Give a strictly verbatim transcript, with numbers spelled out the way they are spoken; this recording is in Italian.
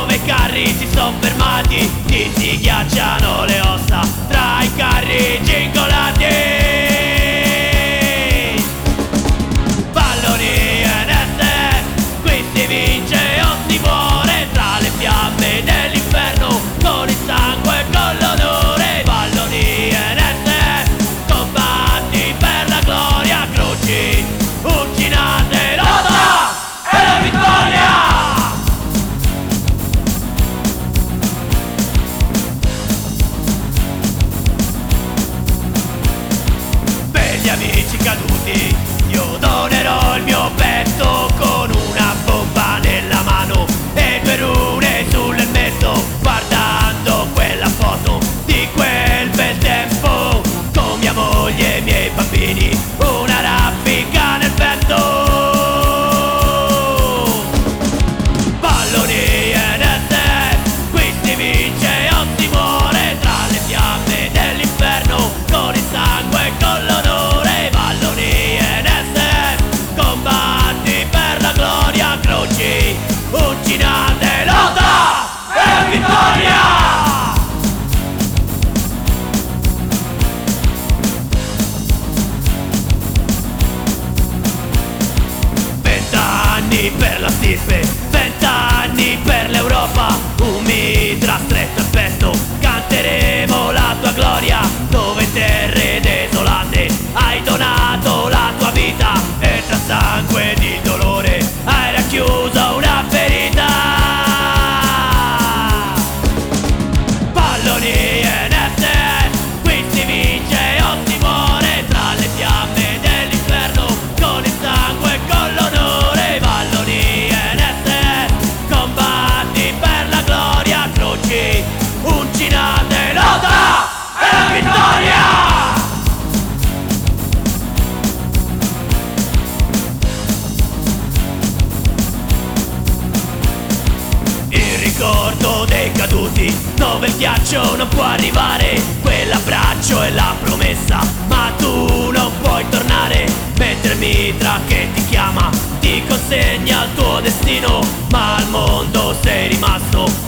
dove i carri si son fermati, ti si ghiacciano le ossa tra i carri cingolati. Palloni N S, qui si vince o si muore tra le fiamme dell'inferno, con il sangue e con l'onore. Palloni N S, combatti per la gloria, croci, uncinate, lotta e la vittoria! Per gli amici caduti io donerò il mio petto, con una bomba nella mano e due rune sull'elmetto, guardando quella foto di quel bel tempo, con mia moglie e i miei bambini, una raffica nel petto. Palloni N S, qui si vince o si muore tra le fiamme dell'inferno, con il sangue e con l'onore. Palloni N S, combatti per la gloria, croci, uncinate, lotta e vittoria! Vent'anni per la stirpe, vent'anni per l'Europa, un mitra stretto al petto, canteremo la tua gloria, dove terre desolate hai donato la tua vita e tra sangue di dolore hai racchiuso una ferita. Palloni N S, qui si vince o si muore tra le fiamme dell'inferno, con il sangue e con l'onore. Palloni N S, combatti per la gloria, croci, uncinate, lotta e la vittoria! Il ricordo dei caduti, dove il ghiaccio non può arrivare, quell'abbraccio è la promessa, ma tu non puoi tornare, mentre il mitra che ti chiama ti consegna il tuo destino, ma al mondo sei rimasto